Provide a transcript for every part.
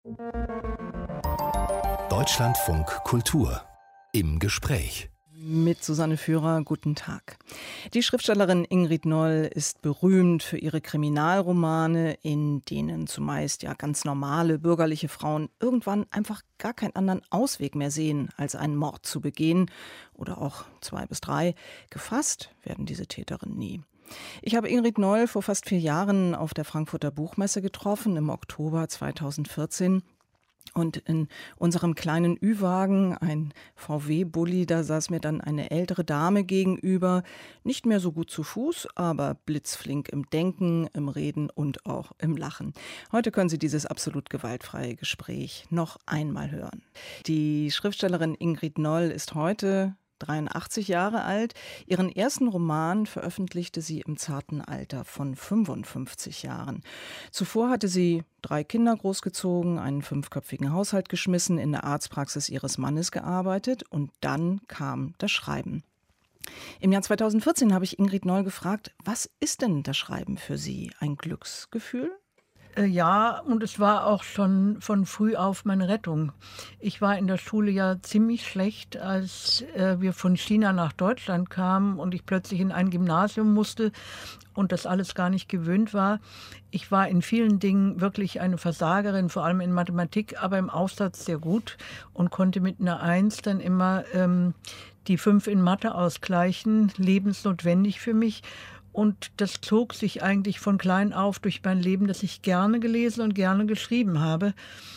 Deutschlandfunk Kultur im Gespräch. Mit Susanne Führer, guten Tag. Die Schriftstellerin Ingrid Noll ist berühmt für ihre Kriminalromane, in denen zumeist ja ganz normale bürgerliche Frauen irgendwann einfach gar keinen anderen Ausweg mehr sehen, als einen Mord zu begehen oder auch 2 bis 3. Gefasst werden diese Täterinnen nie. Ich habe Ingrid Noll vor fast 4 Jahren auf der Frankfurter Buchmesse getroffen, im Oktober 2014. Und in unserem kleinen Ü-Wagen, ein VW-Bulli, da saß mir dann eine ältere Dame gegenüber, nicht mehr so gut zu Fuß, aber blitzflink im Denken, im Reden und auch im Lachen. Heute können Sie dieses absolut gewaltfreie Gespräch noch einmal hören. Die Schriftstellerin Ingrid Noll ist heute 83 Jahre alt. Ihren ersten Roman veröffentlichte sie im zarten Alter von 55 Jahren. Zuvor hatte sie 3 Kinder großgezogen, einen 5-köpfigen Haushalt geschmissen, in der Arztpraxis ihres Mannes gearbeitet und dann kam das Schreiben. Im Jahr 2014 habe ich Ingrid Noll gefragt, was ist denn das Schreiben für Sie? Ein Glücksgefühl? Ja, und es war auch schon von früh auf meine Rettung. Ich war in der Schule ja ziemlich schlecht, als wir von China nach Deutschland kamen und ich plötzlich in ein Gymnasium musste und das alles gar nicht gewöhnt war. Ich war in vielen Dingen wirklich eine Versagerin, vor allem in Mathematik, aber im Aufsatz sehr gut und konnte mit einer 1 dann immer die 5 in Mathe ausgleichen, lebensnotwendig für mich. Und das zog sich eigentlich von klein auf durch mein Leben, dass ich gerne gelesen und gerne geschrieben habe.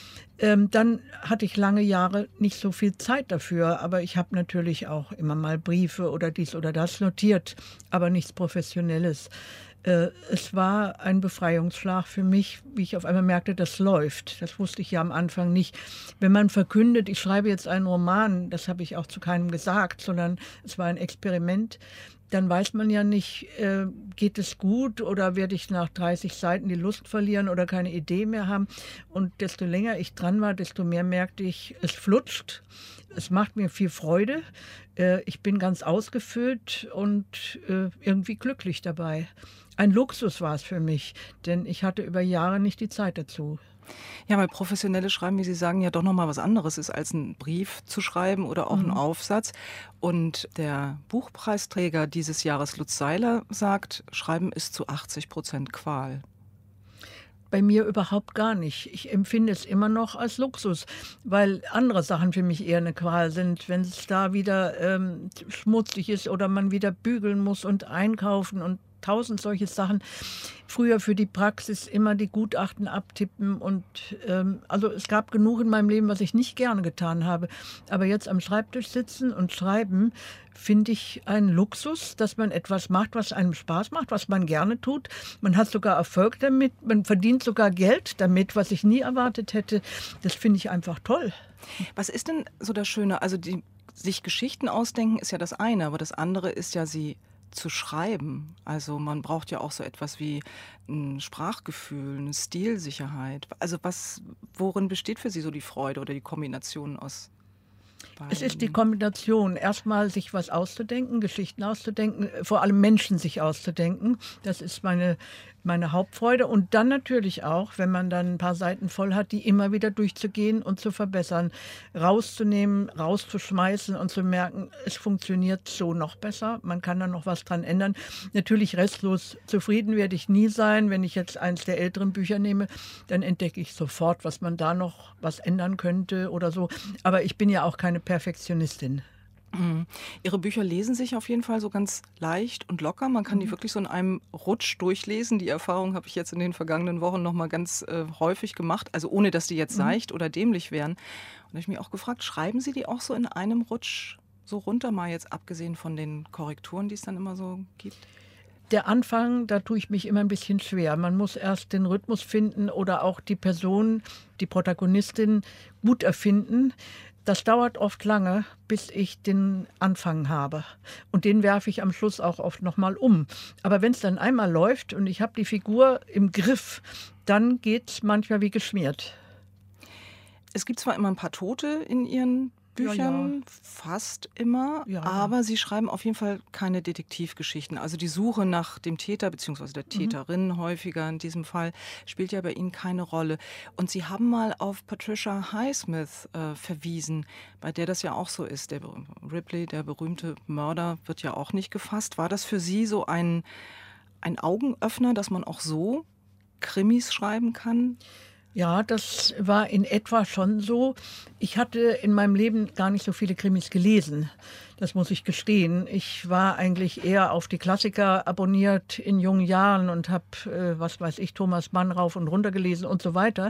Dann hatte ich lange Jahre nicht so viel Zeit dafür, aber ich habe natürlich auch immer mal Briefe oder dies oder das notiert, aber nichts Professionelles. Es war ein Befreiungsschlag für mich, wie ich auf einmal merkte, das läuft. Das wusste ich ja am Anfang nicht. Wenn man verkündet, ich schreibe jetzt einen Roman, das habe ich auch zu keinem gesagt, sondern es war ein Experiment, dann weiß man ja nicht, geht es gut oder werde ich nach 30 Seiten die Lust verlieren oder keine Idee mehr haben. Und desto länger ich dran war, desto mehr merkte ich, es flutscht. Es macht mir viel Freude. Ich bin ganz ausgefüllt und irgendwie glücklich dabei. Ein Luxus war es für mich, denn ich hatte über Jahre nicht die Zeit dazu. Ja, weil professionelles Schreiben, wie Sie sagen, ja doch nochmal was anderes ist, als einen Brief zu schreiben oder auch einen Aufsatz. Und der Buchpreisträger dieses Jahres, Lutz Seiler, sagt, Schreiben ist zu 80% Qual. Bei mir überhaupt gar nicht. Ich empfinde es immer noch als Luxus, weil andere Sachen für mich eher eine Qual sind. Wenn es da wieder schmutzig ist oder man wieder bügeln muss und einkaufen und 1000 solche Sachen. Früher für die Praxis immer die Gutachten abtippen und also es gab genug in meinem Leben, was ich nicht gerne getan habe. Aber jetzt am Schreibtisch sitzen und schreiben, finde ich einen Luxus, dass man etwas macht, was einem Spaß macht, was man gerne tut. Man hat sogar Erfolg damit, man verdient sogar Geld damit, was ich nie erwartet hätte. Das finde ich einfach toll. Was ist denn so das Schöne? Also sich Geschichten ausdenken ist ja das eine, aber das andere ist ja, sie zu schreiben. Also man braucht ja auch so etwas wie ein Sprachgefühl, eine Stilsicherheit. Also worin besteht für Sie so die Freude oder die Kombination aus beiden? Es ist die Kombination, erstmal sich was auszudenken, Geschichten auszudenken, vor allem Menschen sich auszudenken. Das ist meine Hauptfreude. Und dann natürlich auch, wenn man dann ein paar Seiten voll hat, die immer wieder durchzugehen und zu verbessern, rauszunehmen, rauszuschmeißen und zu merken, es funktioniert so noch besser. Man kann da noch was dran ändern. Natürlich restlos zufrieden werde ich nie sein. Wenn ich jetzt eins der älteren Bücher nehme, dann entdecke ich sofort, was man da noch was ändern könnte oder so. Aber ich bin ja auch keine Perfektionistin. Ihre Bücher lesen sich auf jeden Fall so ganz leicht und locker. Man kann die wirklich so in einem Rutsch durchlesen. Die Erfahrung habe ich jetzt in den vergangenen Wochen noch mal ganz häufig gemacht. Also ohne, dass die jetzt seicht oder dämlich wären. Und da habe ich mich auch gefragt, schreiben Sie die auch so in einem Rutsch so runter, mal jetzt abgesehen von den Korrekturen, die es dann immer so gibt? Der Anfang, da tue ich mich immer ein bisschen schwer. Man muss erst den Rhythmus finden oder auch die Person, die Protagonistin gut erfinden. Das dauert oft lange, bis ich den Anfang habe. Und den werfe ich am Schluss auch oft nochmal um. Aber wenn es dann einmal läuft und ich habe die Figur im Griff, dann geht es manchmal wie geschmiert. Es gibt zwar immer ein paar Tote in Ihren Büchern, Ja. fast immer, Ja. aber Sie schreiben auf jeden Fall keine Detektivgeschichten. Also die Suche nach dem Täter bzw. der Täterin häufiger in diesem Fall spielt ja bei Ihnen keine Rolle. Und Sie haben mal auf Patricia Highsmith verwiesen, bei der das ja auch so ist. Der Ripley, der berühmte Mörder, wird ja auch nicht gefasst. War das für Sie so ein Augenöffner, dass man auch so Krimis schreiben kann? Ja, das war in etwa schon so. Ich hatte in meinem Leben gar nicht so viele Krimis gelesen. Das muss ich gestehen. Ich war eigentlich eher auf die Klassiker abonniert in jungen Jahren und habe, was weiß ich, Thomas Mann rauf und runter gelesen und so weiter.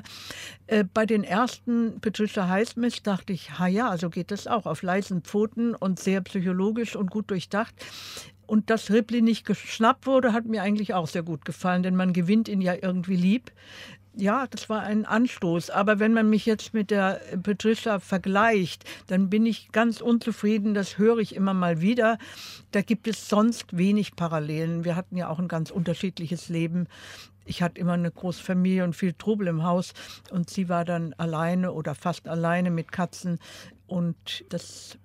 Bei den ersten Patricia Highsmith dachte ich, ja, so geht das auch, auf leisen Pfoten und sehr psychologisch und gut durchdacht. Und dass Ripley nicht geschnappt wurde, hat mir eigentlich auch sehr gut gefallen, denn man gewinnt ihn ja irgendwie lieb. Ja, das war ein Anstoß. Aber wenn man mich jetzt mit der Patricia vergleicht, dann bin ich ganz unzufrieden. Das höre ich immer mal wieder. Da gibt es sonst wenig Parallelen. Wir hatten ja auch ein ganz unterschiedliches Leben. Ich hatte immer eine große Familie und viel Trubel im Haus. Und sie war dann alleine oder fast alleine mit Katzen. Und das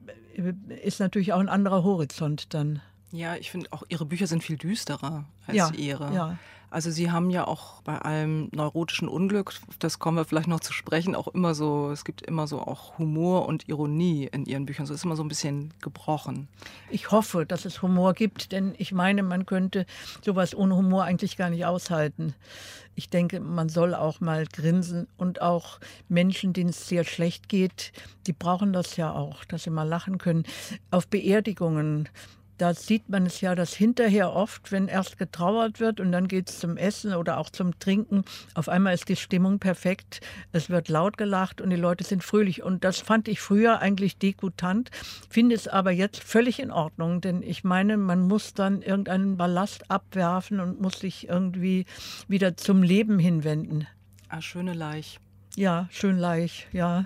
ist natürlich auch ein anderer Horizont dann. Ja, ich finde auch, Ihre Bücher sind viel düsterer als Ja, Ihre. ja. Also Sie haben ja auch bei allem neurotischen Unglück, das kommen wir vielleicht noch zu sprechen, auch immer so, es gibt immer so auch Humor und Ironie in Ihren Büchern. So ist immer so ein bisschen gebrochen. Ich hoffe, dass es Humor gibt, denn ich meine, man könnte sowas ohne Humor eigentlich gar nicht aushalten. Ich denke, man soll auch mal grinsen und auch Menschen, denen es sehr schlecht geht, die brauchen das ja auch, dass sie mal lachen können. Auf Beerdigungen, da sieht man es ja, dass hinterher oft, wenn erst getrauert wird und dann geht es zum Essen oder auch zum Trinken, auf einmal ist die Stimmung perfekt, es wird laut gelacht und die Leute sind fröhlich. Und das fand ich früher eigentlich degutant, finde es aber jetzt völlig in Ordnung, denn ich meine, man muss dann irgendeinen Ballast abwerfen und muss sich irgendwie wieder zum Leben hinwenden. Ah, schöne Laich. Ja, schön leicht, ja.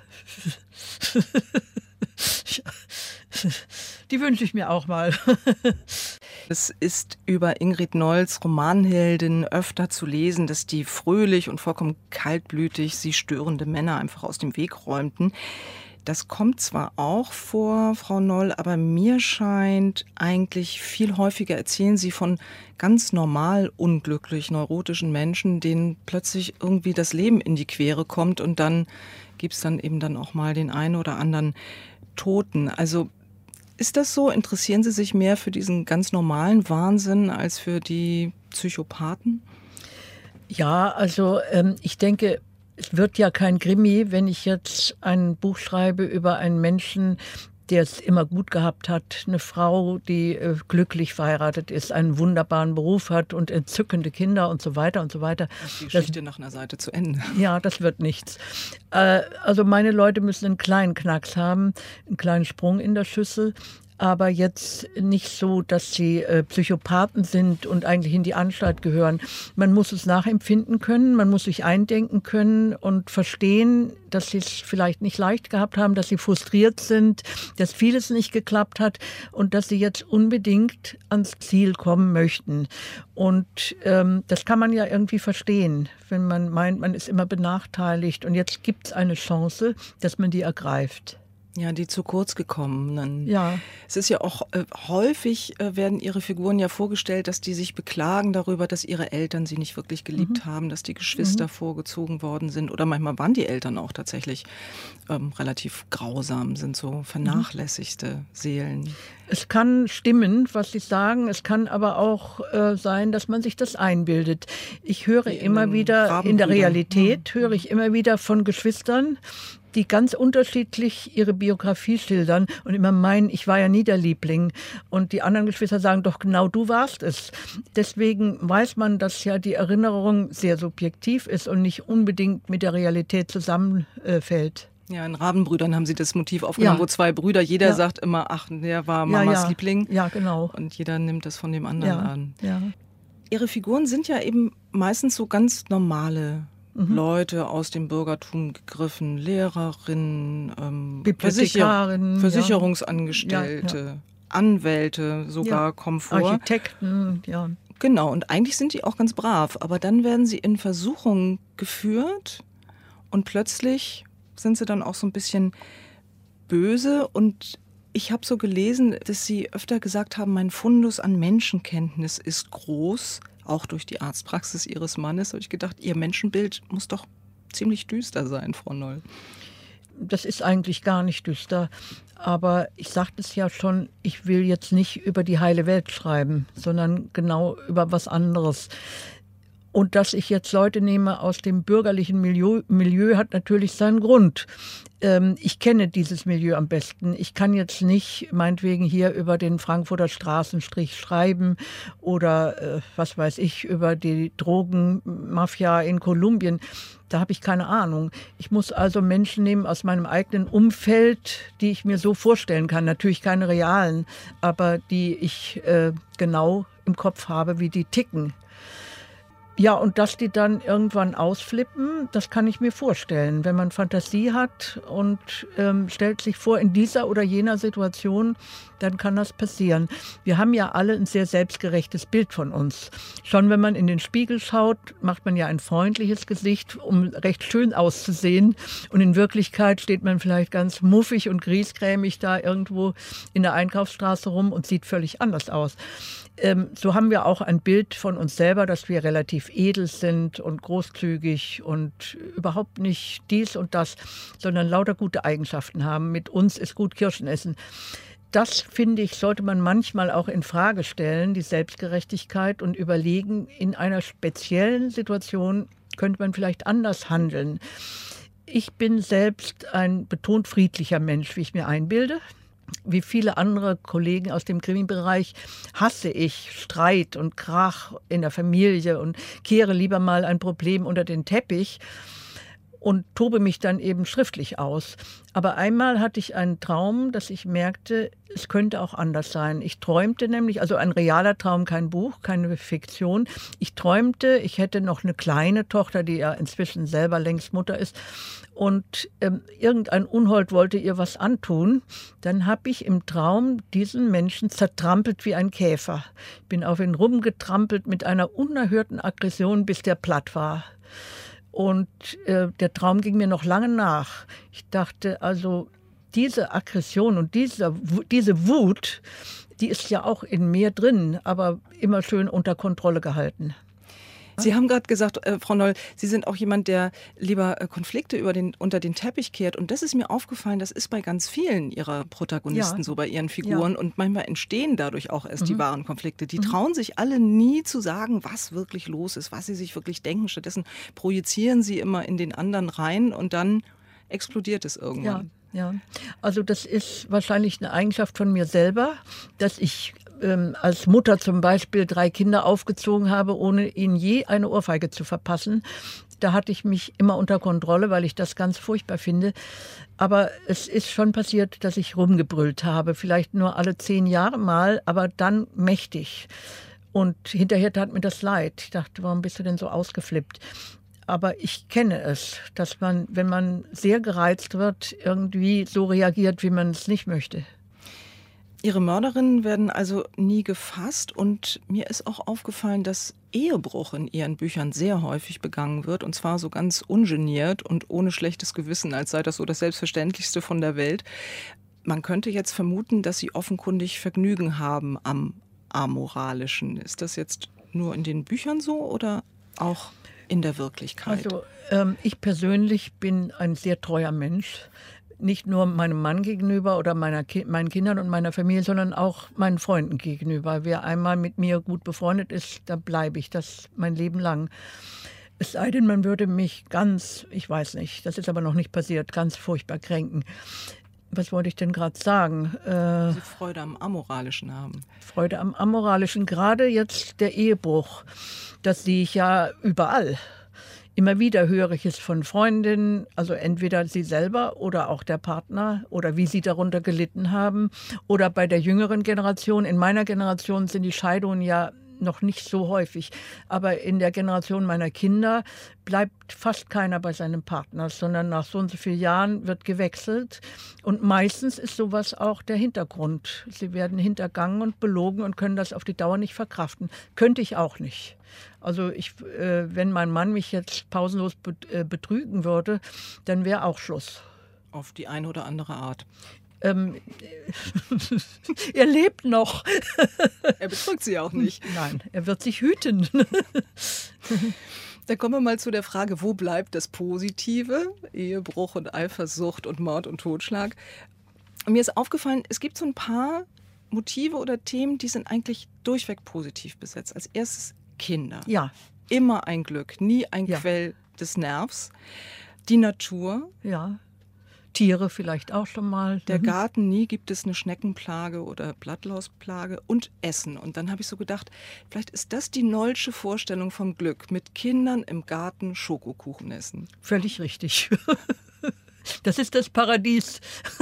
Die wünsche ich mir auch mal. Es ist über Ingrid Nolls Romanheldin öfter zu lesen, dass die fröhlich und vollkommen kaltblütig sie störende Männer einfach aus dem Weg räumten. Das kommt zwar auch vor, Frau Noll, aber mir scheint eigentlich viel häufiger erzählen Sie von ganz normal unglücklich neurotischen Menschen, denen plötzlich irgendwie das Leben in die Quere kommt und dann gibt es dann eben dann auch mal den einen oder anderen Toten. Also ist das so? Interessieren Sie sich mehr für diesen ganz normalen Wahnsinn als für die Psychopathen? Ja, also ich denke, es wird ja kein Krimi, wenn ich jetzt ein Buch schreibe über einen Menschen, der es immer gut gehabt hat, eine Frau, die glücklich verheiratet ist, einen wunderbaren Beruf hat und entzückende Kinder und so weiter und so weiter. Ist die Geschichte nach einer Seite zu Ende? Ja, das wird nichts. Also meine Leute müssen einen kleinen Knacks haben, einen kleinen Sprung in der Schüssel. Aber jetzt nicht so, dass sie Psychopathen sind und eigentlich in die Anstalt gehören. Man muss es nachempfinden können, man muss sich eindenken können und verstehen, dass sie es vielleicht nicht leicht gehabt haben, dass sie frustriert sind, dass vieles nicht geklappt hat und dass sie jetzt unbedingt ans Ziel kommen möchten. Und das kann man ja irgendwie verstehen, wenn man meint, man ist immer benachteiligt und jetzt gibt es eine Chance, dass man die ergreift. Ja, die zu kurz gekommenen. Ja. Es ist ja auch häufig werden ihre Figuren ja vorgestellt, dass die sich beklagen darüber, dass ihre Eltern sie nicht wirklich geliebt haben, dass die Geschwister vorgezogen worden sind. Oder manchmal waren die Eltern auch tatsächlich relativ grausam, sind so vernachlässigte Seelen. Es kann stimmen, was Sie sagen. Es kann aber auch sein, dass man sich das einbildet. Ich höre immer wieder, in der Realität höre ich immer wieder von Geschwistern, die ganz unterschiedlich ihre Biografie schildern und immer meinen, ich war ja nie der Liebling. Und die anderen Geschwister sagen, doch genau du warst es. Deswegen weiß man, dass ja die Erinnerung sehr subjektiv ist und nicht unbedingt mit der Realität zusammenfällt. Ja, in Rabenbrüdern haben Sie das Motiv aufgenommen, wo zwei Brüder, jeder sagt immer, ach, der war Mamas Liebling. Ja, genau. Und jeder nimmt das von dem anderen an. Ja. Ihre Figuren sind ja eben meistens so ganz normale Leute aus dem Bürgertum gegriffen, Lehrerinnen, Versicherungsangestellte, Anwälte sogar kommen vor. Architekten, ja. Genau, und eigentlich sind die auch ganz brav, aber dann werden sie in Versuchung geführt und plötzlich sind sie dann auch so ein bisschen böse und ich habe so gelesen, dass Sie öfter gesagt haben, mein Fundus an Menschenkenntnis ist groß, auch durch die Arztpraxis Ihres Mannes. Da habe ich gedacht, Ihr Menschenbild muss doch ziemlich düster sein, Frau Noll. Das ist eigentlich gar nicht düster. Aber ich sagte es ja schon, ich will jetzt nicht über die heile Welt schreiben, sondern genau über was anderes. Und dass ich jetzt Leute nehme aus dem bürgerlichen Milieu hat natürlich seinen Grund. Ich kenne dieses Milieu am besten. Ich kann jetzt nicht meinetwegen hier über den Frankfurter Straßenstrich schreiben oder was weiß ich, über die Drogenmafia in Kolumbien. Da habe ich keine Ahnung. Ich muss also Menschen nehmen aus meinem eigenen Umfeld, die ich mir so vorstellen kann. Natürlich keine realen, aber die ich genau im Kopf habe, wie die ticken. Ja, und dass die dann irgendwann ausflippen, das kann ich mir vorstellen. Wenn man Fantasie hat und stellt sich vor, in dieser oder jener Situation, dann kann das passieren. Wir haben ja alle ein sehr selbstgerechtes Bild von uns. Schon wenn man in den Spiegel schaut, macht man ja ein freundliches Gesicht, um recht schön auszusehen. Und in Wirklichkeit steht man vielleicht ganz muffig und griesgrämig da irgendwo in der Einkaufsstraße rum und sieht völlig anders aus. So haben wir auch ein Bild von uns selber, dass wir relativ edel sind und großzügig und überhaupt nicht dies und das, sondern lauter gute Eigenschaften haben. Mit uns ist gut Kirschen essen. Das, finde ich, sollte man manchmal auch in Frage stellen, die Selbstgerechtigkeit, und überlegen, in einer speziellen Situation könnte man vielleicht anders handeln. Ich bin selbst ein betont friedlicher Mensch, wie ich mir einbilde. Wie viele andere Kollegen aus dem Krimi-Bereich hasse ich Streit und Krach in der Familie und kehre lieber mal ein Problem unter den Teppich und tobe mich dann eben schriftlich aus. Aber einmal hatte ich einen Traum, dass ich merkte, es könnte auch anders sein. Ich träumte nämlich, also ein realer Traum, kein Buch, keine Fiktion. Ich träumte, ich hätte noch eine kleine Tochter, die ja inzwischen selber längst Mutter ist. Und irgendein Unhold wollte ihr was antun. Dann habe ich im Traum diesen Menschen zertrampelt wie ein Käfer. Ich bin auf ihn rumgetrampelt mit einer unerhörten Aggression, bis der platt war. Und der Traum ging mir noch lange nach. Ich dachte, also diese Aggression und diese Wut, die ist ja auch in mir drin, aber immer schön unter Kontrolle gehalten. Sie haben gerade gesagt, Frau Noll, Sie sind auch jemand, der lieber Konflikte unter den Teppich kehrt. Und das ist mir aufgefallen, das ist bei ganz vielen Ihrer Protagonisten so, bei Ihren Figuren. Ja. Und manchmal entstehen dadurch auch erst die wahren Konflikte. Die trauen sich alle nie zu sagen, was wirklich los ist, was sie sich wirklich denken. Stattdessen projizieren sie immer in den anderen rein und dann explodiert es irgendwann. Ja, also das ist wahrscheinlich eine Eigenschaft von mir selber, dass ich als Mutter zum Beispiel 3 Kinder aufgezogen habe, ohne ihnen je eine Ohrfeige zu verpassen. Da hatte ich mich immer unter Kontrolle, weil ich das ganz furchtbar finde. Aber es ist schon passiert, dass ich rumgebrüllt habe. Vielleicht nur alle 10 Jahre mal, aber dann mächtig. Und hinterher tat mir das leid. Ich dachte, warum bist du denn so ausgeflippt? Aber ich kenne es, dass man, wenn man sehr gereizt wird, irgendwie so reagiert, wie man es nicht möchte. Ihre Mörderinnen werden also nie gefasst und mir ist auch aufgefallen, dass Ehebruch in Ihren Büchern sehr häufig begangen wird und zwar so ganz ungeniert und ohne schlechtes Gewissen, als sei das so das Selbstverständlichste von der Welt. Man könnte jetzt vermuten, dass Sie offenkundig Vergnügen haben am Amoralischen. Ist das jetzt nur in den Büchern so oder auch in der Wirklichkeit? Also ich persönlich bin ein sehr treuer Mensch. Nicht nur meinem Mann gegenüber oder meinen Kindern und meiner Familie, sondern auch meinen Freunden gegenüber. Wer einmal mit mir gut befreundet ist, da bleibe ich das mein Leben lang. Es sei denn, man würde mich ganz, ich weiß nicht, das ist aber noch nicht passiert, ganz furchtbar kränken. Was wollte ich denn gerade sagen? Sie Freude am Amoralischen haben. Freude am Amoralischen, gerade jetzt der Ehebruch. Das sehe ich ja überall. Immer wieder höre ich es von Freundinnen, also entweder sie selber oder auch der Partner oder wie sie darunter gelitten haben. Oder bei der jüngeren Generation, in meiner Generation sind die Scheidungen ja noch nicht so häufig. Aber in der Generation meiner Kinder bleibt fast keiner bei seinem Partner, sondern nach so und so vielen Jahren wird gewechselt. Und meistens ist sowas auch der Hintergrund. Sie werden hintergangen und belogen und können das auf die Dauer nicht verkraften. Könnte ich auch nicht. Also wenn mein Mann mich jetzt pausenlos betrügen würde, dann wäre auch Schluss. Auf die eine oder andere Art. Ähm, er lebt noch. Er betrügt sie auch nicht. Nein, er wird sich hüten. Da kommen wir mal zu der Frage, wo bleibt das Positive? Ehebruch und Eifersucht und Mord und Totschlag. Mir ist aufgefallen, es gibt so ein paar Motive oder Themen, die sind eigentlich durchweg positiv besetzt. Als erstes Kinder. Ja. Immer ein Glück, nie ein Quell des Nervs. Die Natur. Ja. Tiere vielleicht auch schon mal. Der Garten, nie gibt es eine Schneckenplage oder Blattlausplage. Und Essen. Und dann habe ich so gedacht, vielleicht ist das die Nollsche Vorstellung vom Glück. Mit Kindern im Garten Schokokuchen essen. Völlig richtig. Das ist das Paradies.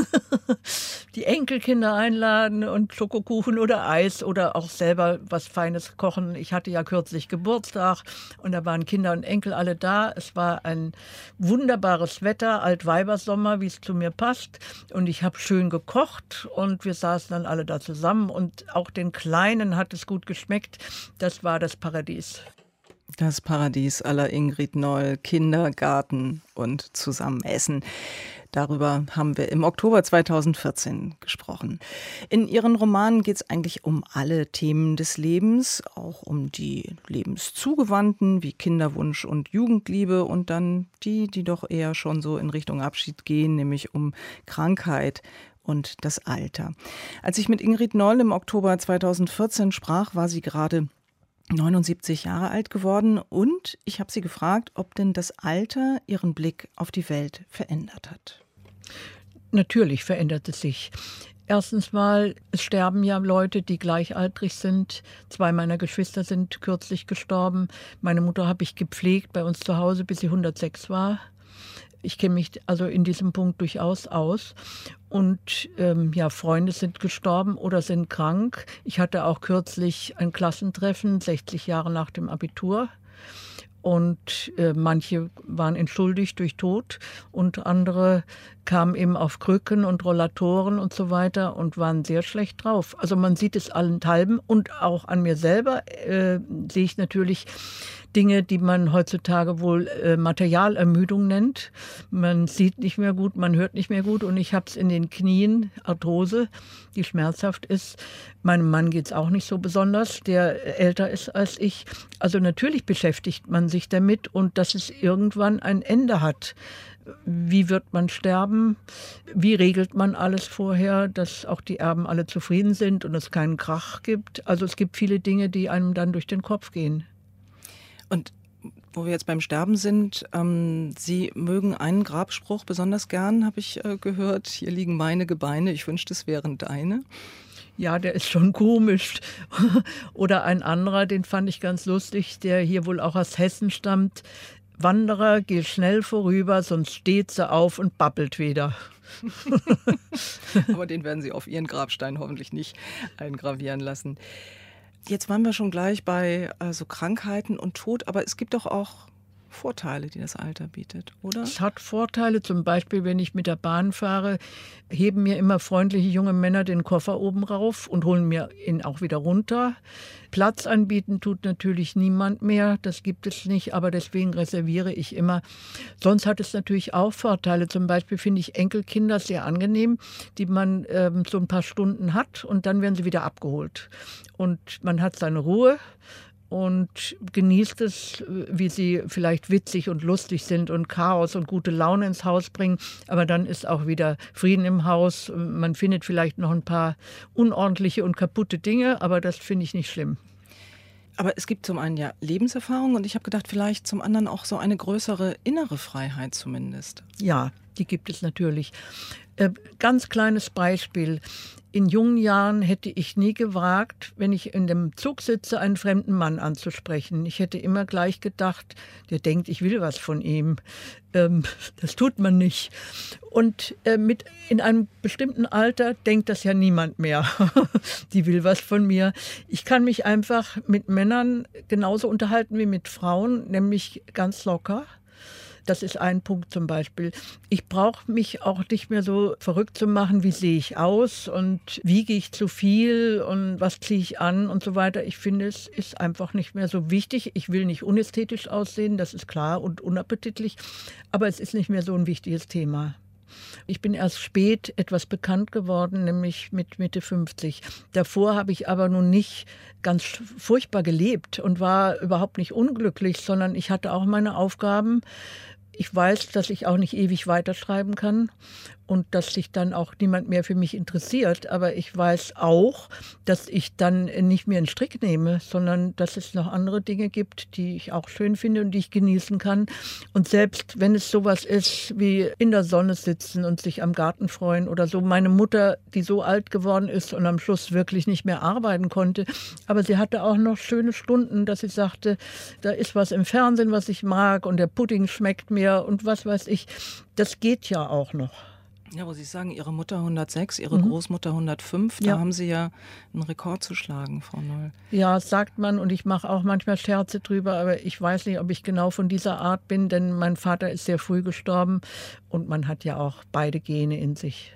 Die Enkelkinder einladen und Schokokuchen oder Eis oder auch selber was Feines kochen. Ich hatte ja kürzlich Geburtstag und da waren Kinder und Enkel alle da. Es war ein wunderbares Wetter, Altweibersommer, wie es zu mir passt. Und ich habe schön gekocht und wir saßen dann alle da zusammen. Und auch den Kleinen hat es gut geschmeckt. Das war das Paradies. Das Paradies aller Ingrid Noll, Kindergarten und Zusammenessen. Darüber haben wir im Oktober 2014 gesprochen. In ihren Romanen geht es eigentlich um alle Themen des Lebens, auch um die lebenszugewandten wie Kinderwunsch und Jugendliebe und dann die doch eher schon so in Richtung Abschied gehen, nämlich um Krankheit und das Alter. Als ich mit Ingrid Noll im Oktober 2014 sprach, war sie gerade 79 Jahre alt geworden und ich habe sie gefragt, ob denn das Alter ihren Blick auf die Welt verändert hat. Natürlich verändert es sich. Erstens mal, es sterben ja Leute, die gleichaltrig sind. 2 meiner Geschwister sind kürzlich gestorben. Meine Mutter habe ich gepflegt bei uns zu Hause, bis sie 106 war. Ich kenne mich also in diesem Punkt durchaus aus. Und Freunde sind gestorben oder sind krank. Ich hatte auch kürzlich ein Klassentreffen, 60 Jahre nach dem Abitur. Und manche waren entschuldigt durch Tod und andere kamen eben auf Krücken und Rollatoren und so weiter und waren sehr schlecht drauf. Also man sieht es allenthalben und auch an mir selber sehe ich natürlich Dinge, die man heutzutage wohl Materialermüdung nennt. Man sieht nicht mehr gut, man hört nicht mehr gut und ich habe es in den Knien, Arthrose, die schmerzhaft ist. Meinem Mann geht es auch nicht so besonders, der älter ist als ich. Also natürlich beschäftigt man sich damit und dass es irgendwann ein Ende hat. Wie wird man sterben? Wie regelt man alles vorher, dass auch die Erben alle zufrieden sind und es keinen Krach gibt? Also es gibt viele Dinge, die einem dann durch den Kopf gehen. Und wo wir jetzt beim Sterben sind, Sie mögen einen Grabspruch besonders gern, habe ich gehört. Hier liegen meine Gebeine, ich wünschte, es wären deine. Ja, der ist schon komisch. Oder ein anderer, den fand ich ganz lustig, der hier wohl auch aus Hessen stammt. Wanderer, geh schnell vorüber, sonst steht sie auf und babbelt wieder. Aber den werden Sie auf Ihren Grabstein hoffentlich nicht eingravieren lassen. Jetzt waren wir schon gleich bei so Krankheiten und Tod, aber es gibt doch auch Vorteile, die das Alter bietet, oder? Es hat Vorteile, zum Beispiel, wenn ich mit der Bahn fahre, heben mir immer freundliche junge Männer den Koffer oben rauf und holen mir ihn auch wieder runter. Platz anbieten tut natürlich niemand mehr, das gibt es nicht, aber deswegen reserviere ich immer. Sonst hat es natürlich auch Vorteile, zum Beispiel finde ich Enkelkinder sehr angenehm, die man so ein paar Stunden hat und dann werden sie wieder abgeholt. Und man hat seine Ruhe und genießt es, wie sie vielleicht witzig und lustig sind und Chaos und gute Laune ins Haus bringen. Aber dann ist auch wieder Frieden im Haus. Man findet vielleicht noch ein paar unordentliche und kaputte Dinge, aber das finde ich nicht schlimm. Aber es gibt zum einen ja Lebenserfahrung und ich habe gedacht, vielleicht zum anderen auch so eine größere innere Freiheit zumindest. Ja, die gibt es natürlich. Ganz kleines Beispiel. In jungen Jahren hätte ich nie gewagt, wenn ich in dem Zug sitze, einen fremden Mann anzusprechen. Ich hätte immer gleich gedacht, der denkt, ich will was von ihm. Das tut man nicht. Und in einem bestimmten Alter denkt das ja niemand mehr. Die will was von mir. Ich kann mich einfach mit Männern genauso unterhalten wie mit Frauen, nämlich ganz locker. Das ist ein Punkt zum Beispiel. Ich brauche mich auch nicht mehr so verrückt zu machen, wie sehe ich aus und wiege ich zu viel und was ziehe ich an und so weiter. Ich finde, es ist einfach nicht mehr so wichtig. Ich will nicht unästhetisch aussehen, das ist klar und unappetitlich, aber es ist nicht mehr so ein wichtiges Thema. Ich bin erst spät etwas bekannt geworden, nämlich mit Mitte 50. Davor habe ich aber nun nicht ganz furchtbar gelebt und war überhaupt nicht unglücklich, sondern ich hatte auch meine Aufgaben. Ich weiß, dass ich auch nicht ewig weiterschreiben kann und dass sich dann auch niemand mehr für mich interessiert. Aber ich weiß auch, dass ich dann nicht mehr einen Strick nehme, sondern dass es noch andere Dinge gibt, die ich auch schön finde und die ich genießen kann. Und selbst wenn es sowas ist wie in der Sonne sitzen und sich am Garten freuen oder so. Meine Mutter, die so alt geworden ist und am Schluss wirklich nicht mehr arbeiten konnte, aber sie hatte auch noch schöne Stunden, dass sie sagte, da ist was im Fernsehen, was ich mag und der Pudding schmeckt mir und was weiß ich. Das geht ja auch noch. Ja, wo Sie sagen, Ihre Mutter 106, Ihre Großmutter 105, da haben Sie ja einen Rekord zu schlagen, Frau Noll. Ja, sagt man, und ich mache auch manchmal Scherze drüber, aber ich weiß nicht, ob ich genau von dieser Art bin, denn mein Vater ist sehr früh gestorben und man hat ja auch beide Gene in sich.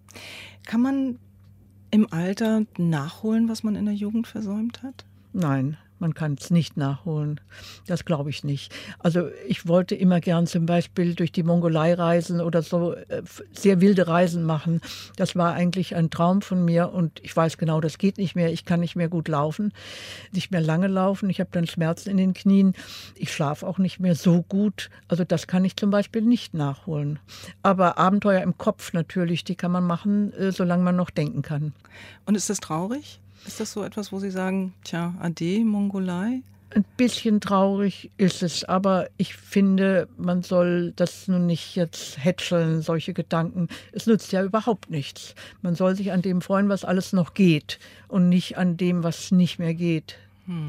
Kann man im Alter nachholen, was man in der Jugend versäumt hat? Nein. Man kann es nicht nachholen. Das glaube ich nicht. Also ich wollte immer gern zum Beispiel durch die Mongolei reisen oder so sehr wilde Reisen machen. Das war eigentlich ein Traum von mir und ich weiß genau, das geht nicht mehr. Ich kann nicht mehr gut laufen, nicht mehr lange laufen. Ich habe dann Schmerzen in den Knien. Ich schlafe auch nicht mehr so gut. Also das kann ich zum Beispiel nicht nachholen. Aber Abenteuer im Kopf natürlich, die kann man machen, solange man noch denken kann. Und ist das traurig? Ist das so etwas, wo Sie sagen, tja, ade, Mongolei? Ein bisschen traurig ist es, aber ich finde, man soll das nun nicht jetzt hätscheln, solche Gedanken. Es nützt ja überhaupt nichts. Man soll sich an dem freuen, was alles noch geht und nicht an dem, was nicht mehr geht.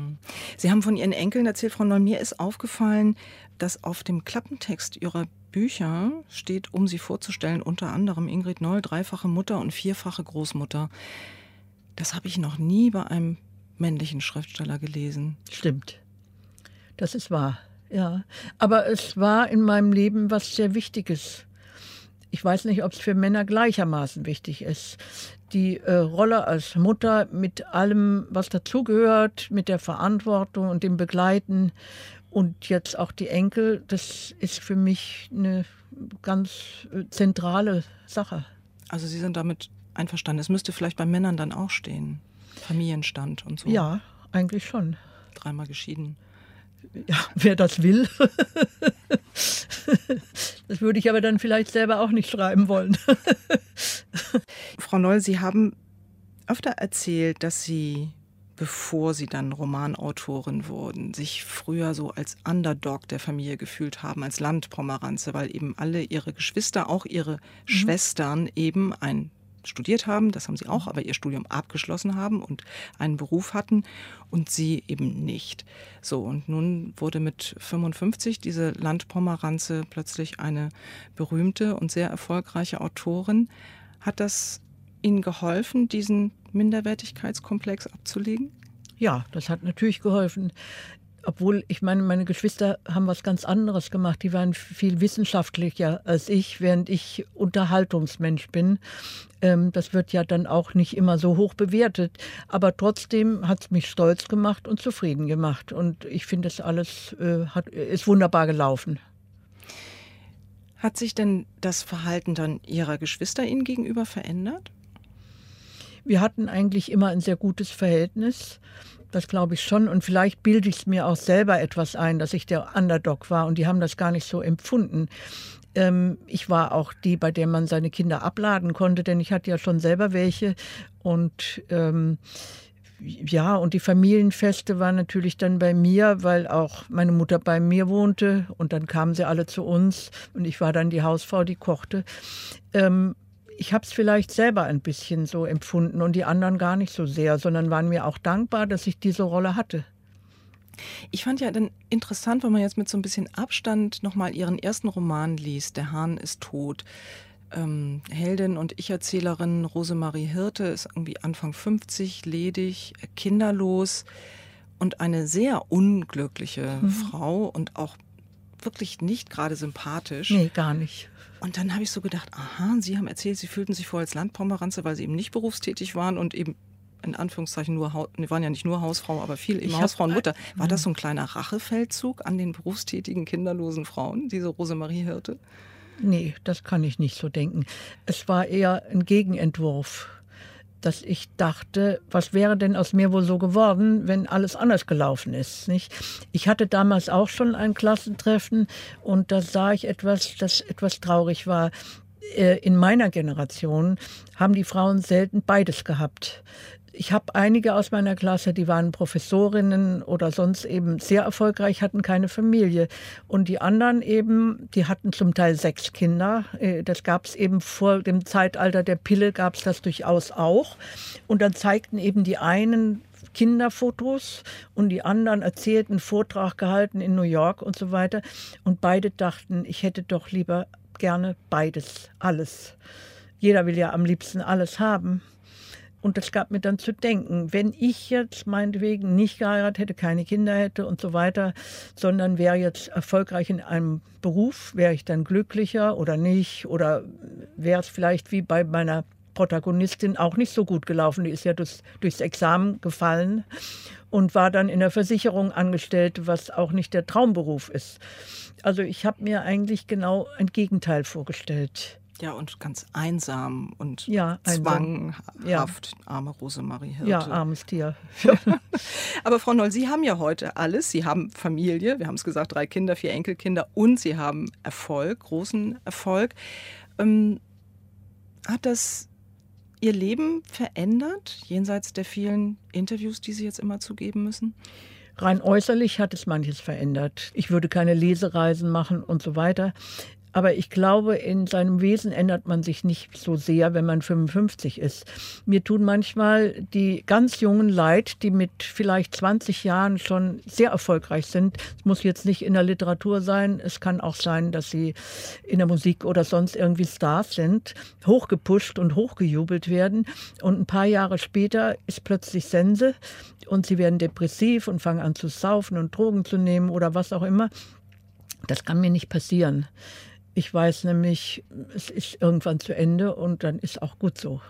Sie haben von Ihren Enkeln erzählt, Frau Noll. Mir ist aufgefallen, dass auf dem Klappentext Ihrer Bücher steht, um Sie vorzustellen, unter anderem Ingrid Noll, 3-fache Mutter und 4-fache Großmutter. Das habe ich noch nie bei einem männlichen Schriftsteller gelesen. Stimmt. Das ist wahr, ja. Aber es war in meinem Leben was sehr Wichtiges. Ich weiß nicht, ob es für Männer gleichermaßen wichtig ist. Die Rolle als Mutter mit allem, was dazugehört, mit der Verantwortung und dem Begleiten und jetzt auch die Enkel, das ist für mich eine ganz zentrale Sache. Also Sie sind damit einverstanden. Es müsste vielleicht bei Männern dann auch stehen. Familienstand und so. Ja, eigentlich schon. 3-mal geschieden. Ja, wer das will. Das würde ich aber dann vielleicht selber auch nicht schreiben wollen. Frau Noll, Sie haben öfter erzählt, dass Sie, bevor Sie dann Romanautorin wurden, sich früher so als Underdog der Familie gefühlt haben, als Landpomeranze, weil eben alle Ihre Geschwister, auch Ihre Schwestern eben studiert haben, das haben Sie auch, aber ihr Studium abgeschlossen haben und einen Beruf hatten und Sie eben nicht. So, und nun wurde mit 55 diese Landpomeranze plötzlich eine berühmte und sehr erfolgreiche Autorin. Hat das Ihnen geholfen, diesen Minderwertigkeitskomplex abzulegen? Ja, das hat natürlich geholfen. Obwohl, ich meine, meine Geschwister haben was ganz anderes gemacht. Die waren viel wissenschaftlicher als ich, während ich Unterhaltungsmensch bin. Das wird ja dann auch nicht immer so hoch bewertet. Aber trotzdem hat es mich stolz gemacht und zufrieden gemacht. Und ich finde, das alles ist wunderbar gelaufen. Hat sich denn das Verhalten dann Ihrer Geschwister Ihnen gegenüber verändert? Wir hatten eigentlich immer ein sehr gutes Verhältnis. Das glaube ich schon. Und vielleicht bilde ich es mir auch selber etwas ein, dass ich der Underdog war. Und die haben das gar nicht so empfunden. Ich war auch die, bei der man seine Kinder abladen konnte, denn ich hatte ja schon selber welche. Und ja, und die Familienfeste waren natürlich dann bei mir, weil auch meine Mutter bei mir wohnte. Und dann kamen sie alle zu uns. Und ich war dann die Hausfrau, die kochte. Ich habe es vielleicht selber ein bisschen so empfunden und die anderen gar nicht so sehr, sondern waren mir auch dankbar, dass ich diese Rolle hatte. Ich fand ja dann interessant, wenn man jetzt mit so ein bisschen Abstand nochmal Ihren ersten Roman liest, Der Hahn ist tot. Heldin und Ich-Erzählerin Rosemarie Hirte ist irgendwie Anfang 50, ledig, kinderlos und eine sehr unglückliche Frau und auch wirklich nicht gerade sympathisch. Nee, gar nicht. Und dann habe ich so gedacht, aha, Sie haben erzählt, Sie fühlten sich vor als Landpomeranze, weil Sie eben nicht berufstätig waren und eben in Anführungszeichen waren ja nicht nur Hausfrau, aber viel eben Hausfrau und Mutter. War das so ein kleiner Rachefeldzug an den berufstätigen, kinderlosen Frauen, diese Rosemarie Hirte? Nee, das kann ich nicht so denken. Es war eher ein Gegenentwurf, dass ich dachte, was wäre denn aus mir wohl so geworden, wenn alles anders gelaufen ist, nicht? Ich hatte damals auch schon ein Klassentreffen und da sah ich etwas, das etwas traurig war. In meiner Generation haben die Frauen selten beides gehabt. Ich habe einige aus meiner Klasse, die waren Professorinnen oder sonst eben sehr erfolgreich, hatten keine Familie. Und die anderen eben, die hatten zum Teil 6 Kinder. Das gab es eben vor dem Zeitalter der Pille, gab es das durchaus auch. Und dann zeigten eben die einen Kinderfotos und die anderen erzählten einen Vortrag gehalten in New York und so weiter. Und beide dachten, ich hätte doch lieber gerne beides, alles. Jeder will ja am liebsten alles haben. Und das gab mir dann zu denken, wenn ich jetzt meinetwegen nicht geheiratet hätte, keine Kinder hätte und so weiter, sondern wäre jetzt erfolgreich in einem Beruf, wäre ich dann glücklicher oder nicht? Oder wäre es vielleicht wie bei meiner Protagonistin auch nicht so gut gelaufen? Die ist ja durchs Examen gefallen und war dann in der Versicherung angestellt, was auch nicht der Traumberuf ist. Also ich habe mir eigentlich genau ein Gegenteil vorgestellt. Ja, und ganz einsam und einsam. zwanghaft. Ja. Arme Rosemarie Hirte. Ja, armes Tier. Aber Frau Noll, Sie haben ja heute alles. Sie haben Familie, wir haben es gesagt, 3 Kinder, 4 Enkelkinder und Sie haben Erfolg, großen Erfolg. Hat das Ihr Leben verändert, jenseits der vielen Interviews, die Sie jetzt immer zugeben müssen? Rein äußerlich hat es manches verändert. Ich würde keine Lesereisen machen und so weiter. Aber ich glaube, in seinem Wesen ändert man sich nicht so sehr, wenn man 55 ist. Mir tun manchmal die ganz Jungen leid, die mit vielleicht 20 Jahren schon sehr erfolgreich sind. Es muss jetzt nicht in der Literatur sein. Es kann auch sein, dass sie in der Musik oder sonst irgendwie Stars sind, hochgepusht und hochgejubelt werden. Und ein paar Jahre später ist plötzlich Sense und sie werden depressiv und fangen an zu saufen und Drogen zu nehmen oder was auch immer. Das kann mir nicht passieren. Ich weiß nämlich, es ist irgendwann zu Ende und dann ist auch gut so.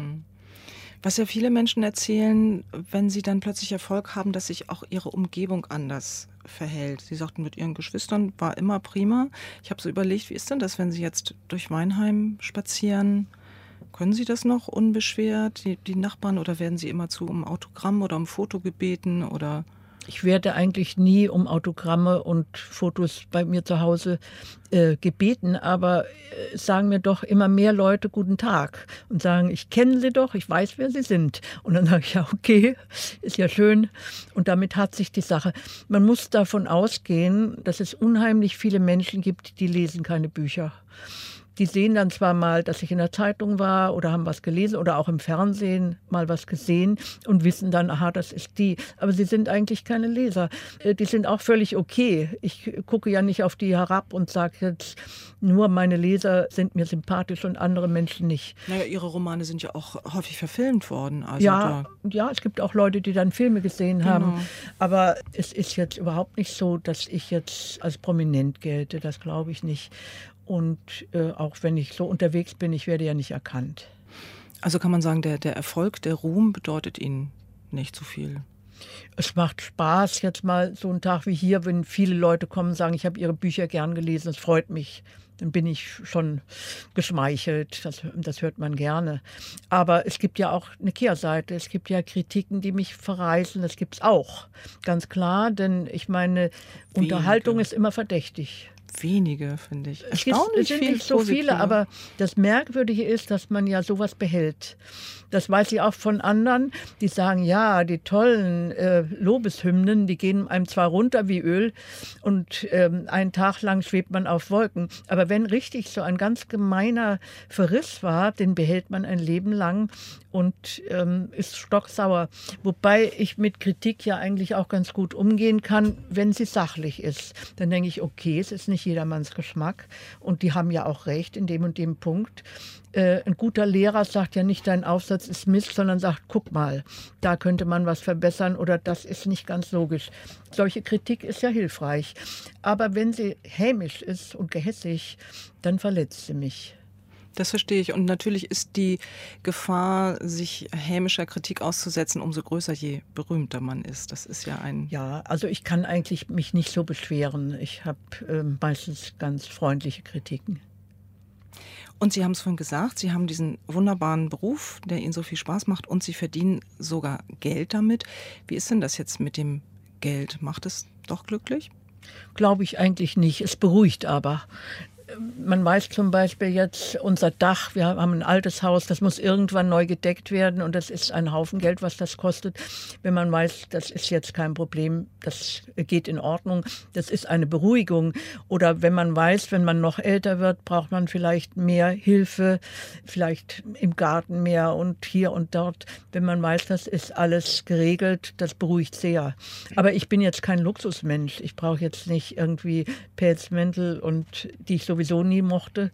Was ja viele Menschen erzählen, wenn sie dann plötzlich Erfolg haben, dass sich auch ihre Umgebung anders verhält. Sie sagten, mit ihren Geschwistern war immer prima. Ich habe so überlegt, wie ist denn das, wenn Sie jetzt durch Weinheim spazieren? Können Sie das noch unbeschwert, die Nachbarn, oder werden Sie immerzu um Autogramm oder um Foto gebeten oder... Ich werde eigentlich nie um Autogramme und Fotos bei mir zu Hause gebeten, aber sagen mir doch immer mehr Leute guten Tag und sagen, ich kenne Sie doch, ich weiß, wer Sie sind. Und dann sage ich, ja, okay, ist ja schön. Und damit hat sich die Sache. Man muss davon ausgehen, dass es unheimlich viele Menschen gibt, die lesen keine Bücher. Die sehen dann zwar mal, dass ich in der Zeitung war oder haben was gelesen oder auch im Fernsehen mal was gesehen und wissen dann, aha, das ist die. Aber sie sind eigentlich keine Leser. Die sind auch völlig okay. Ich gucke ja nicht auf die herab und sage jetzt, nur meine Leser sind mir sympathisch und andere Menschen nicht. Naja, Ihre Romane sind ja auch häufig verfilmt worden. Also ja, es gibt auch Leute, die dann Filme gesehen haben. Aber es ist jetzt überhaupt nicht so, dass ich jetzt als prominent gelte. Das glaube ich nicht. Und auch wenn ich so unterwegs bin, ich werde ja nicht erkannt. Also kann man sagen, der Erfolg, der Ruhm bedeutet Ihnen nicht so viel? Es macht Spaß, jetzt mal so einen Tag wie hier, wenn viele Leute kommen und sagen, ich habe Ihre Bücher gern gelesen, das freut mich. Dann bin ich schon geschmeichelt, das hört man gerne. Aber es gibt ja auch eine Kehrseite, es gibt ja Kritiken, die mich verreißen, das gibt es auch, ganz klar. Denn ich meine, Unterhaltung ist immer verdächtig. Wenige, finde ich. Es sind nicht so viele, aber das Merkwürdige ist, dass man ja sowas behält. Das weiß ich auch von anderen, die sagen, ja, die tollen Lobeshymnen, die gehen einem zwar runter wie Öl und einen Tag lang schwebt man auf Wolken. Aber wenn richtig so ein ganz gemeiner Verriss war, den behält man ein Leben lang und ist stocksauer. Wobei ich mit Kritik ja eigentlich auch ganz gut umgehen kann, wenn sie sachlich ist. Dann denke ich, okay, es ist nicht jedermanns Geschmack und die haben ja auch recht in dem und dem Punkt. Ein guter Lehrer sagt ja nicht, dein Aufsatz ist Mist, sondern sagt, guck mal, da könnte man was verbessern oder das ist nicht ganz logisch. Solche Kritik ist ja hilfreich. Aber wenn sie hämisch ist und gehässig, dann verletzt sie mich. Das verstehe ich. Und natürlich ist die Gefahr, sich hämischer Kritik auszusetzen, umso größer, je berühmter man ist. Das ist ja ein... Ja, also ich kann eigentlich mich nicht so beschweren. Ich habe meistens ganz freundliche Kritiken. Und Sie haben es vorhin gesagt, Sie haben diesen wunderbaren Beruf, der Ihnen so viel Spaß macht und Sie verdienen sogar Geld damit. Wie ist denn das jetzt mit dem Geld? Macht es doch glücklich? Glaube ich eigentlich nicht. Es beruhigt aber. Man weiß zum Beispiel jetzt, unser Dach, wir haben ein altes Haus, das muss irgendwann neu gedeckt werden und das ist ein Haufen Geld, was das kostet. Wenn man weiß, das ist jetzt kein Problem, das geht in Ordnung, das ist eine Beruhigung. Oder wenn man weiß, wenn man noch älter wird, braucht man vielleicht mehr Hilfe, vielleicht im Garten mehr und hier und dort. Wenn man weiß, das ist alles geregelt, das beruhigt sehr. Aber ich bin jetzt kein Luxusmensch. Ich brauche jetzt nicht irgendwie Pelzmäntel und die ich sowieso nie mochte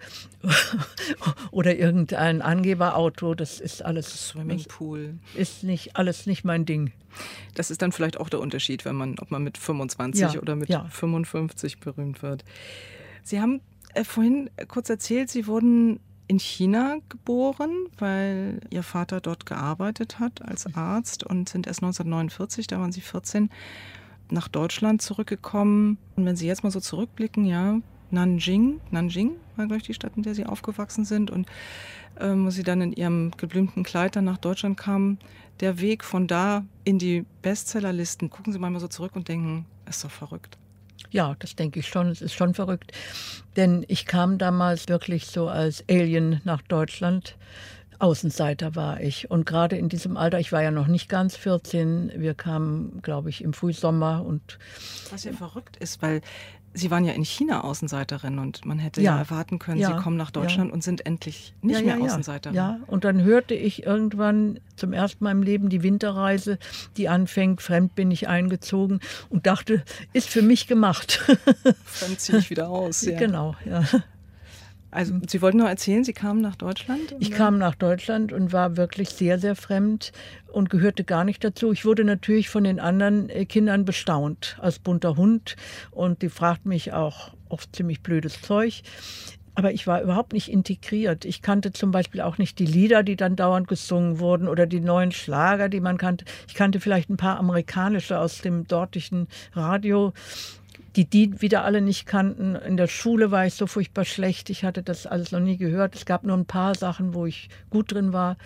oder irgendein Angeberauto, das ist alles Swimmingpool. Ist alles nicht mein Ding. Das ist dann vielleicht auch der Unterschied, ob man mit 25 oder mit 55 berühmt wird. Sie haben vorhin kurz erzählt, Sie wurden in China geboren, weil Ihr Vater dort gearbeitet hat als Arzt und sind erst 1949, da waren Sie 14, nach Deutschland zurückgekommen. Und wenn Sie jetzt mal so zurückblicken, ja, Nanjing war, glaube ich, die Stadt, in der Sie aufgewachsen sind und wo Sie dann in Ihrem geblümten Kleid dann nach Deutschland kamen. Der Weg von da in die Bestsellerlisten, gucken Sie manchmal so zurück und denken, ist doch verrückt. Ja, das denke ich schon. Es ist schon verrückt. Denn ich kam damals wirklich so als Alien nach Deutschland. Außenseiter war ich. Und gerade in diesem Alter, ich war ja noch nicht ganz 14, wir kamen, glaube ich, im Frühsommer. Und was ja verrückt ist, weil Sie waren ja in China Außenseiterin und man hätte ja erwarten können, Sie kommen nach Deutschland und sind endlich nicht mehr Außenseiterin. Ja, und dann hörte ich irgendwann zum ersten Mal im Leben die Winterreise, die anfängt, fremd bin ich eingezogen und dachte, ist für mich gemacht. Fremd ziehe ich wieder aus. Ja. Genau, ja. Also Sie wollten noch erzählen, Sie kamen nach Deutschland? Ich kam nach Deutschland und war wirklich sehr, sehr fremd und gehörte gar nicht dazu. Ich wurde natürlich von den anderen Kindern bestaunt als bunter Hund und die fragten mich auch oft ziemlich blödes Zeug. Aber ich war überhaupt nicht integriert. Ich kannte zum Beispiel auch nicht die Lieder, die dann dauernd gesungen wurden oder die neuen Schlager, die man kannte. Ich kannte vielleicht ein paar amerikanische aus dem dortigen Radio, die wieder alle nicht kannten. In der Schule war ich so furchtbar schlecht. Ich hatte das alles noch nie gehört. Es gab nur ein paar Sachen, wo ich gut drin war.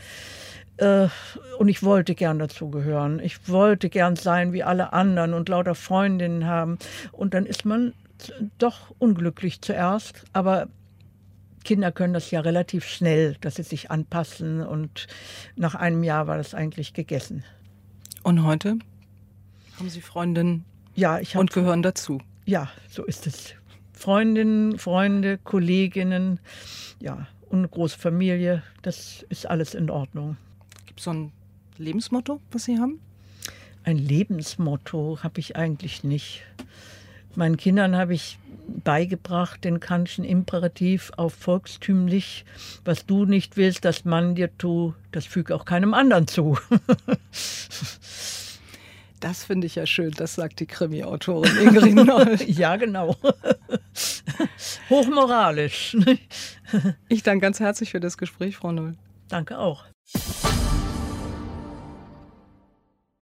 Und ich wollte gern dazugehören. Ich wollte gern sein wie alle anderen und lauter Freundinnen haben. Und dann ist man doch unglücklich zuerst. Aber Kinder können das ja relativ schnell, dass sie sich anpassen. Und nach einem Jahr war das eigentlich gegessen. Und heute haben Sie Freundinnen und gehören dazu? Ja, so ist es. Freundinnen, Freunde, Kolleginnen, ja, und eine große Familie, das ist alles in Ordnung. Gibt es so ein Lebensmotto, was Sie haben? Ein Lebensmotto habe ich eigentlich nicht. Meinen Kindern habe ich beigebracht, den kantischen Imperativ auf volkstümlich. Was du nicht willst, dass man dir tu, das füge auch keinem anderen zu. Das finde ich ja schön, das sagt die Krimi-Autorin Ingrid Noll. Ja, genau. Hochmoralisch. Ich danke ganz herzlich für das Gespräch, Frau Noll. Danke auch.